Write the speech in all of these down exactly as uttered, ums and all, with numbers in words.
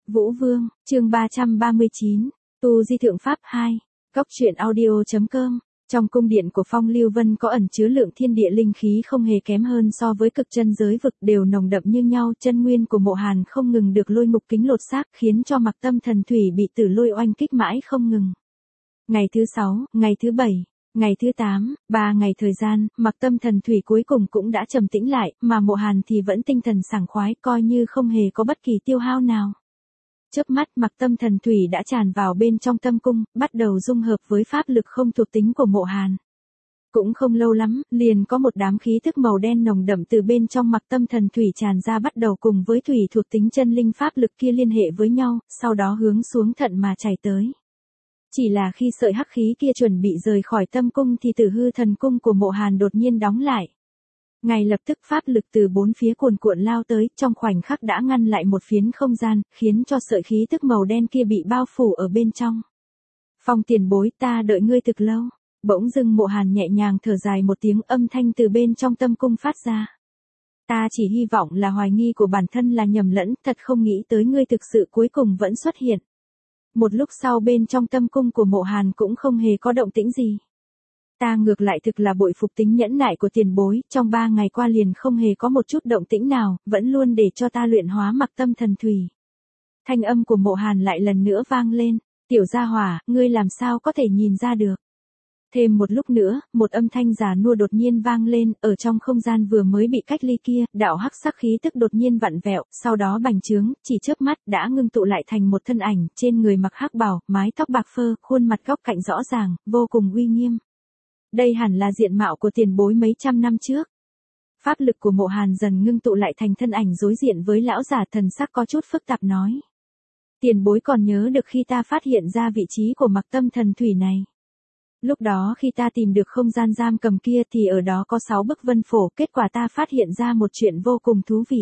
Vũ Vương, chương ba trăm ba mươi chín, Tu Di Thượng Pháp hai, Cóc truyện audio.com. Trong cung điện của Phong Lưu Vân có ẩn chứa lượng thiên địa linh khí không hề kém hơn so với cực chân giới vực, đều nồng đậm như nhau. Chân nguyên của Mộ Hàn không ngừng được lôi ngục kính lột xác, khiến cho Mặc Tâm Thần Thủy bị tử lôi oanh kích mãi không ngừng. Ngày thứ sáu, ngày thứ bảy, ngày thứ tám, ba ngày thời gian, Mặc Tâm Thần Thủy cuối cùng cũng đã trầm tĩnh lại, mà Mộ Hàn thì vẫn tinh thần sảng khoái, coi như không hề có bất kỳ tiêu hao nào. Chớp mắt, Mặc Tâm Thần Thủy đã tràn vào bên trong tâm cung, bắt đầu dung hợp với pháp lực không thuộc tính của Mộ Hàn. Cũng không lâu lắm, liền có một đám khí thức màu đen nồng đậm từ bên trong Mặc Tâm Thần Thủy tràn ra, bắt đầu cùng với thủy thuộc tính chân linh pháp lực kia liên hệ với nhau, sau đó hướng xuống thận mà chảy tới. Chỉ là khi sợi hắc khí kia chuẩn bị rời khỏi tâm cung thì Tử Hư Thần Cung của Mộ Hàn đột nhiên đóng lại. Ngay lập tức pháp lực từ bốn phía cuồn cuộn lao tới, trong khoảnh khắc đã ngăn lại một phiến không gian, khiến cho sợi khí tức màu đen kia bị bao phủ ở bên trong. Phong tiền bối, ta đợi ngươi thực lâu. Bỗng dưng Mộ Hàn nhẹ nhàng thở dài một tiếng, âm thanh từ bên trong tâm cung phát ra. Ta chỉ hy vọng là hoài nghi của bản thân là nhầm lẫn, thật không nghĩ tới ngươi thực sự cuối cùng vẫn xuất hiện. Một lúc sau bên trong tâm cung của Mộ Hàn cũng không hề có động tĩnh gì. Ta ngược lại thực là bội phục tính nhẫn nại của tiền bối, trong ba ngày qua liền không hề có một chút động tĩnh nào, vẫn luôn để cho ta luyện hóa Mặc Tâm Thần Thủy. Thanh âm của Mộ Hàn lại lần nữa vang lên, tiểu gia hỏa, ngươi làm sao có thể nhìn ra được. Thêm một lúc nữa, một âm thanh già nua đột nhiên vang lên, ở trong không gian vừa mới bị cách ly kia, đạo hắc sắc khí tức đột nhiên vặn vẹo, sau đó bành trướng, chỉ chớp mắt đã ngưng tụ lại thành một thân ảnh, trên người mặc hắc bào, mái tóc bạc phơ, khuôn mặt góc cạnh rõ ràng, vô cùng uy nghiêm. Đây hẳn là diện mạo của tiền bối mấy trăm năm trước. Pháp lực của Mộ Hàn dần ngưng tụ lại thành thân ảnh đối diện với lão giả, thần sắc có chút phức tạp nói. Tiền bối còn nhớ được khi ta phát hiện ra vị trí của Mặc Tâm Thần Thủy này. Lúc đó khi ta tìm được không gian giam cầm kia thì ở đó có sáu bức vân phổ, kết quả ta phát hiện ra một chuyện vô cùng thú vị.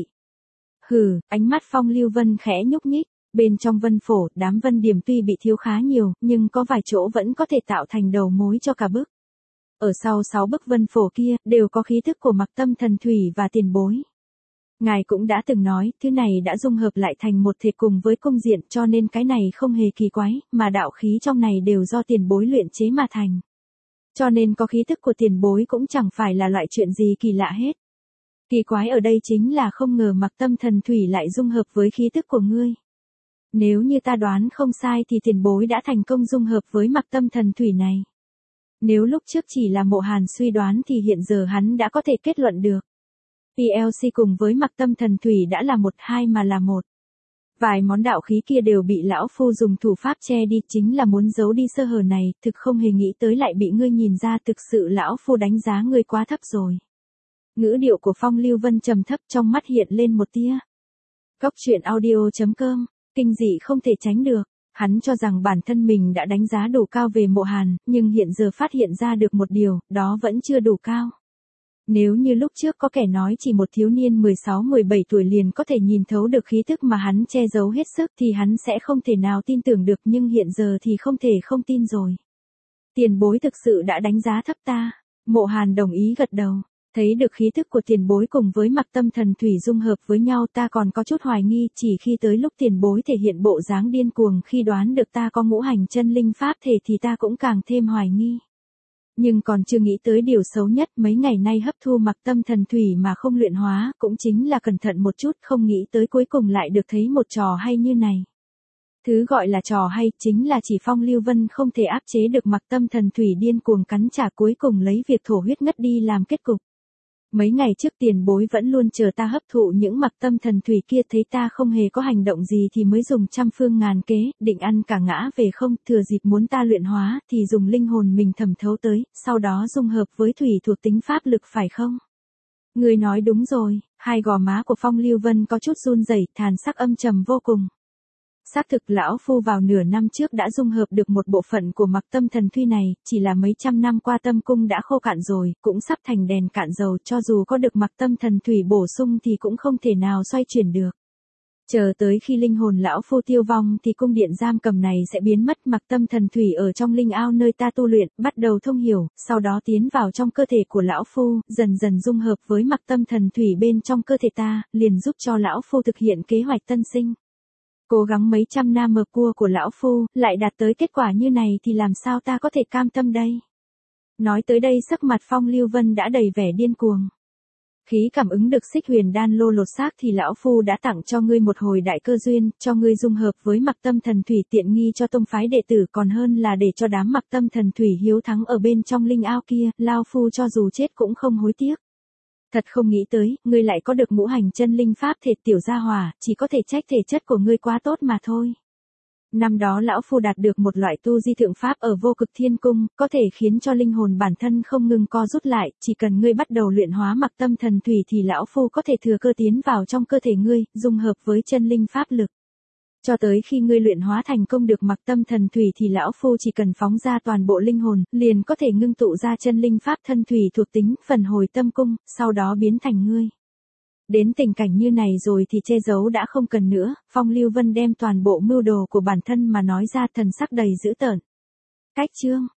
Hừ, ánh mắt Phong Lưu Vân khẽ nhúc nhích, bên trong vân phổ, đám vân điểm tuy bị thiếu khá nhiều, nhưng có vài chỗ vẫn có thể tạo thành đầu mối cho cả bức. Ở sau sáu bức vân phổ kia, đều có khí thức của Mặc Tâm Thần Thủy và tiền bối. Ngài cũng đã từng nói, thứ này đã dung hợp lại thành một thể cùng với cung diện, cho nên cái này không hề kỳ quái, mà đạo khí trong này đều do tiền bối luyện chế mà thành. Cho nên có khí thức của tiền bối cũng chẳng phải là loại chuyện gì kỳ lạ hết. Kỳ quái ở đây chính là không ngờ Mặc Tâm Thần Thủy lại dung hợp với khí thức của ngươi. Nếu như ta đoán không sai thì tiền bối đã thành công dung hợp với Mặc Tâm Thần Thủy này. Nếu lúc trước chỉ là Mộ Hàn suy đoán thì hiện giờ hắn đã có thể kết luận được. pê lờ xê cùng với Mặc Tâm Thần Thủy đã là một hai mà là một. Vài món đạo khí kia đều bị lão phu dùng thủ pháp che đi, chính là muốn giấu đi sơ hở này, thực không hề nghĩ tới lại bị ngươi nhìn ra, thực sự lão phu đánh giá ngươi quá thấp rồi. Ngữ điệu của Phong Lưu Vân trầm thấp, trong mắt hiện lên một tia. Cóc truyện audio.com, kinh dị không thể tránh được. Hắn cho rằng bản thân mình đã đánh giá đủ cao về Mộ Hàn, nhưng hiện giờ phát hiện ra được một điều, đó vẫn chưa đủ cao. Nếu như lúc trước có kẻ nói chỉ một thiếu niên mười sáu mười bảy tuổi liền có thể nhìn thấu được khí thức mà hắn che giấu hết sức thì hắn sẽ không thể nào tin tưởng được, nhưng hiện giờ thì không thể không tin rồi. Tiền bối thực sự đã đánh giá thấp ta. Mộ Hàn đồng ý gật đầu. Thấy được khí thức của tiền bối cùng với Mặc Tâm Thần Thủy dung hợp với nhau, ta còn có chút hoài nghi, chỉ khi tới lúc tiền bối thể hiện bộ dáng điên cuồng khi đoán được ta có ngũ hành chân linh pháp thể thì ta cũng càng thêm hoài nghi. Nhưng còn chưa nghĩ tới điều xấu nhất, mấy ngày nay hấp thu Mặc Tâm Thần Thủy mà không luyện hóa, cũng chính là cẩn thận một chút, không nghĩ tới cuối cùng lại được thấy một trò hay như này. Thứ gọi là trò hay, chính là chỉ Phong Lưu Vân không thể áp chế được Mặc Tâm Thần Thủy điên cuồng cắn trả, cuối cùng lấy việc thổ huyết ngất đi làm kết cục. Mấy ngày trước tiền bối vẫn luôn chờ ta hấp thụ những Mặc Tâm Thần Thủy kia, thấy ta không hề có hành động gì thì mới dùng trăm phương ngàn kế, định ăn cả ngã về không, thừa dịp muốn ta luyện hóa thì dùng linh hồn mình thẩm thấu tới, sau đó dung hợp với thủy thuộc tính pháp lực phải không? Người nói đúng rồi. Hai gò má của Phong Lưu Vân có chút run rẩy, thàn sắc âm trầm vô cùng. Xác thực lão phu vào nửa năm trước đã dung hợp được một bộ phận của Mặc Tâm Thần Thủy này, chỉ là mấy trăm năm qua tâm cung đã khô cạn rồi, cũng sắp thành đèn cạn dầu, cho dù có được Mặc Tâm Thần Thủy bổ sung thì cũng không thể nào xoay chuyển được. Chờ tới khi linh hồn lão phu tiêu vong thì cung điện giam cầm này sẽ biến mất. Mặc Tâm Thần Thủy ở trong linh ao nơi ta tu luyện, bắt đầu thông hiểu, sau đó tiến vào trong cơ thể của lão phu, dần dần dung hợp với Mặc Tâm Thần Thủy bên trong cơ thể ta, liền giúp cho lão phu thực hiện kế hoạch tân sinh. Cố gắng mấy trăm nam mờ cua của lão phu, lại đạt tới kết quả như này thì làm sao ta có thể cam tâm đây? Nói tới đây sắc mặt Phong Lưu Vân đã đầy vẻ điên cuồng. Khí cảm ứng được xích huyền đan lô lột xác thì lão phu đã tặng cho ngươi một hồi đại cơ duyên, cho ngươi dung hợp với mặc tâm thần thủy tiện nghi cho tông phái đệ tử còn hơn là để cho đám mặc tâm thần thủy hiếu thắng ở bên trong linh ao kia, lao phu cho dù chết cũng không hối tiếc. Thật không nghĩ tới, ngươi lại có được ngũ hành chân linh pháp thể tiểu gia hỏa, chỉ có thể trách thể chất của ngươi quá tốt mà thôi. Năm đó lão phu đạt được một loại tu di thượng pháp ở vô cực thiên cung, có thể khiến cho linh hồn bản thân không ngừng co rút lại, chỉ cần ngươi bắt đầu luyện hóa mặc tâm thần thủy thì lão phu có thể thừa cơ tiến vào trong cơ thể ngươi, dung hợp với chân linh pháp lực. Cho tới khi ngươi luyện hóa thành công được mặc tâm thần thủy thì lão phu chỉ cần phóng ra toàn bộ linh hồn, liền có thể ngưng tụ ra chân linh pháp thân thủy thuộc tính, phần hồi tâm cung, sau đó biến thành ngươi. Đến tình cảnh như này rồi thì che giấu đã không cần nữa, Phong Lưu Vân đem toàn bộ mưu đồ của bản thân mà nói ra, thần sắc đầy dữ tợn. Cách chương